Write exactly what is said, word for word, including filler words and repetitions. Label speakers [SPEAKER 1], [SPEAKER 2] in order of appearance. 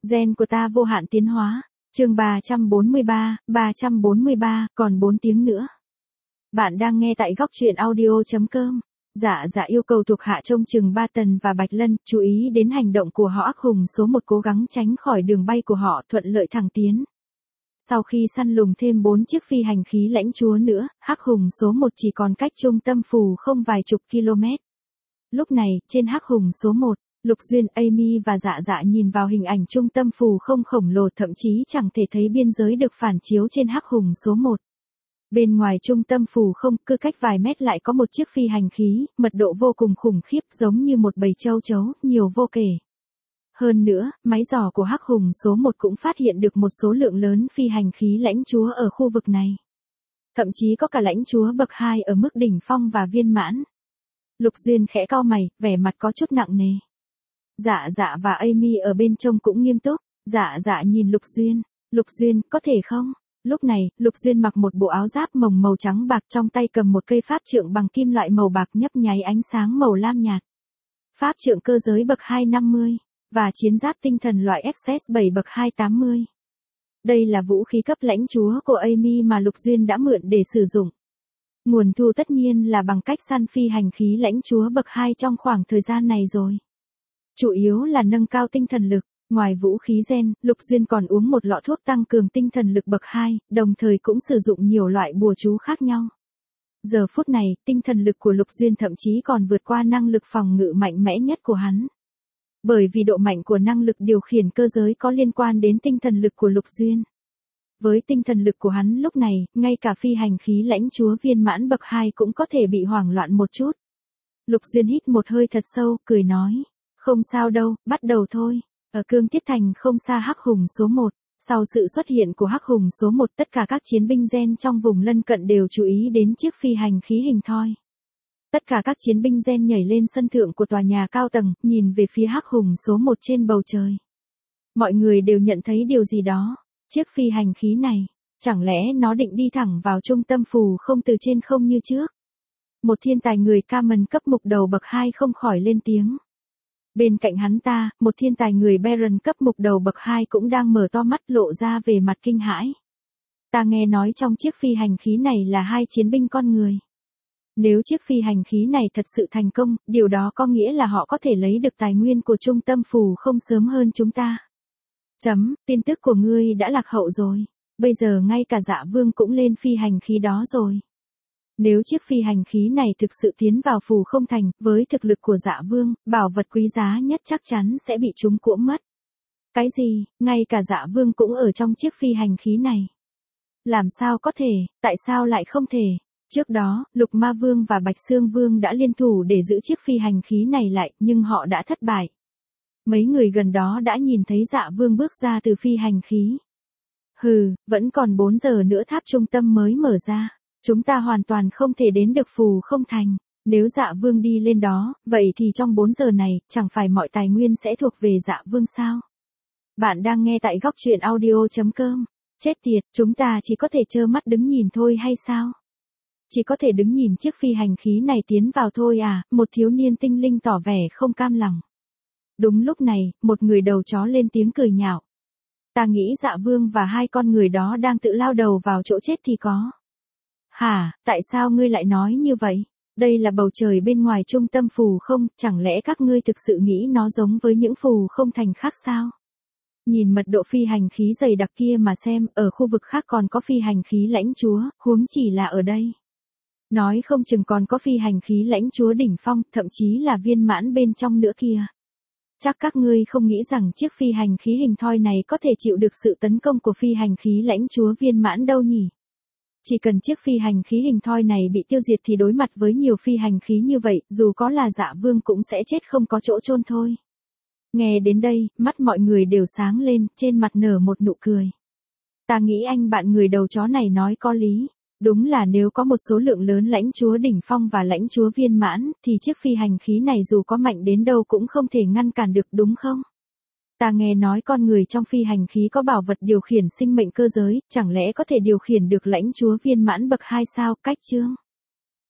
[SPEAKER 1] Gen của ta vô hạn tiến hóa. Chương ba trăm bốn mươi ba, ba trăm bốn mươi ba, còn bốn tiếng nữa. Bạn đang nghe tại góc truyện audio chấm com. Dạ dạ yêu cầu thuộc hạ trông chừng Ba Tần và Bạch Lân, chú ý đến hành động của họ. Ác hùng số một cố gắng tránh khỏi đường bay của họ, thuận lợi thẳng tiến. Sau khi săn lùng thêm bốn chiếc phi hành khí lãnh chúa nữa, Hắc Hùng số một chỉ còn cách trung tâm phù không vài chục km. Lúc này, trên Hắc Hùng số một, Lục Duyên, Amy và Dạ Dạ nhìn vào hình ảnh trung tâm phù không khổng lồ, thậm chí chẳng thể thấy biên giới được phản chiếu trên Hắc Hùng số một. Bên ngoài trung tâm phù không, cứ cách vài mét lại có một chiếc phi hành khí, mật độ vô cùng khủng khiếp, giống như một bầy châu chấu, nhiều vô kể. Hơn nữa, máy dò của Hắc Hùng số một cũng phát hiện được một số lượng lớn phi hành khí lãnh chúa ở khu vực này. Thậm chí có cả lãnh chúa bậc hai ở mức đỉnh phong và viên mãn. Lục Duyên khẽ cau mày, vẻ mặt có chút nặng nề. Dạ Dạ và Amy ở bên trông cũng nghiêm túc. Dạ Dạ nhìn Lục Duyên. Lục Duyên, có thể không? Lúc này, Lục Duyên mặc một bộ áo giáp mồng màu trắng bạc, trong tay cầm một cây pháp trượng bằng kim loại màu bạc nhấp nháy ánh sáng màu lam nhạt. Pháp trượng cơ giới bậc hai năm mươi, và chiến giáp tinh thần loại ép ét bảy bậc hai tám mươi. Đây là vũ khí cấp lãnh chúa của Amy mà Lục Duyên đã mượn để sử dụng. Nguồn thu tất nhiên là bằng cách săn phi hành khí lãnh chúa bậc hai trong khoảng thời gian này rồi. Chủ yếu là nâng cao tinh thần lực. Ngoài vũ khí gen, Lục Duyên còn uống một lọ thuốc tăng cường tinh thần lực bậc hai, đồng thời cũng sử dụng nhiều loại bùa chú khác nhau. Giờ phút này, tinh thần lực của Lục Duyên thậm chí còn vượt qua năng lực phòng ngự mạnh mẽ nhất của hắn. Bởi vì độ mạnh của năng lực điều khiển cơ giới có liên quan đến tinh thần lực của Lục Duyên. Với tinh thần lực của hắn lúc này, ngay cả phi hành khí lãnh chúa viên mãn bậc hai cũng có thể bị hoảng loạn một chút. Lục Duyên hít một hơi thật sâu, cười nói. Không sao đâu, bắt đầu thôi. Ở Cương Tiết Thành không xa Hắc Hùng số một, sau sự xuất hiện của Hắc Hùng số một, tất cả các chiến binh gen trong vùng lân cận đều chú ý đến chiếc phi hành khí hình thoi. Tất cả các chiến binh gen nhảy lên sân thượng của tòa nhà cao tầng, nhìn về phía Hắc Hùng số một trên bầu trời. Mọi người đều nhận thấy điều gì đó. Chiếc phi hành khí này, chẳng lẽ nó định đi thẳng vào trung tâm phù không từ trên không như trước? Một thiên tài người Kamen cấp mục đầu bậc hai không khỏi lên tiếng. Bên cạnh hắn ta, một thiên tài người Baron cấp mục đầu bậc hai cũng đang mở to mắt, lộ ra về mặt kinh hãi. Ta nghe nói trong chiếc phi hành khí này là hai chiến binh con người. Nếu chiếc phi hành khí này thật sự thành công, điều đó có nghĩa là họ có thể lấy được tài nguyên của trung tâm phù không sớm hơn chúng ta. Chấm, tin tức của ngươi đã lạc hậu rồi. Bây giờ ngay cả Dạ Vương cũng lên phi hành khí đó rồi. Nếu chiếc phi hành khí này thực sự tiến vào phù không thành, với thực lực của Dạ Vương, bảo vật quý giá nhất chắc chắn sẽ bị chúng cuỗm mất. Cái gì, ngay cả Dạ Vương cũng ở trong chiếc phi hành khí này? Làm sao có thể, tại sao lại không thể? Trước đó, Lục Ma Vương và Bạch Xương Vương đã liên thủ để giữ chiếc phi hành khí này lại, nhưng họ đã thất bại. Mấy người gần đó đã nhìn thấy Dạ Vương bước ra từ phi hành khí. Hừ, vẫn còn bốn giờ nữa tháp trung tâm mới mở ra. Chúng ta hoàn toàn không thể đến được phù không thành. Nếu Dạ Vương đi lên đó, vậy thì trong bốn giờ này, chẳng phải mọi tài nguyên sẽ thuộc về Dạ Vương sao? Bạn đang nghe tại góc truyện audio chấm com. Chết tiệt, chúng ta chỉ có thể trơ mắt đứng nhìn thôi hay sao? Chỉ có thể đứng nhìn chiếc phi hành khí này tiến vào thôi à? Một thiếu niên tinh linh tỏ vẻ không cam lòng. Đúng lúc này, một người đầu chó lên tiếng cười nhạo. Ta nghĩ Dạ Vương và hai con người đó đang tự lao đầu vào chỗ chết thì có. Hả, tại sao ngươi lại nói như vậy? Đây là bầu trời bên ngoài trung tâm phù không, chẳng lẽ các ngươi thực sự nghĩ nó giống với những phù không thành khác sao? Nhìn mật độ phi hành khí dày đặc kia mà xem, ở khu vực khác còn có phi hành khí lãnh chúa, huống chỉ là ở đây. Nói không chừng còn có phi hành khí lãnh chúa đỉnh phong, thậm chí là viên mãn bên trong nữa kìa. Chắc các ngươi không nghĩ rằng chiếc phi hành khí hình thoi này có thể chịu được sự tấn công của phi hành khí lãnh chúa viên mãn đâu nhỉ? Chỉ cần chiếc phi hành khí hình thoi này bị tiêu diệt thì đối mặt với nhiều phi hành khí như vậy, dù có là Dạ Vương cũng sẽ chết không có chỗ chôn thôi. Nghe đến đây, mắt mọi người đều sáng lên, trên mặt nở một nụ cười. Ta nghĩ anh bạn người đầu chó này nói có lý. Đúng là nếu có một số lượng lớn lãnh chúa đỉnh phong và lãnh chúa viên mãn, thì chiếc phi hành khí này dù có mạnh đến đâu cũng không thể ngăn cản được đúng không? Ta nghe nói con người trong phi hành khí có bảo vật điều khiển sinh mệnh cơ giới, chẳng lẽ có thể điều khiển được lãnh chúa viên mãn bậc hai sao? Cách chương.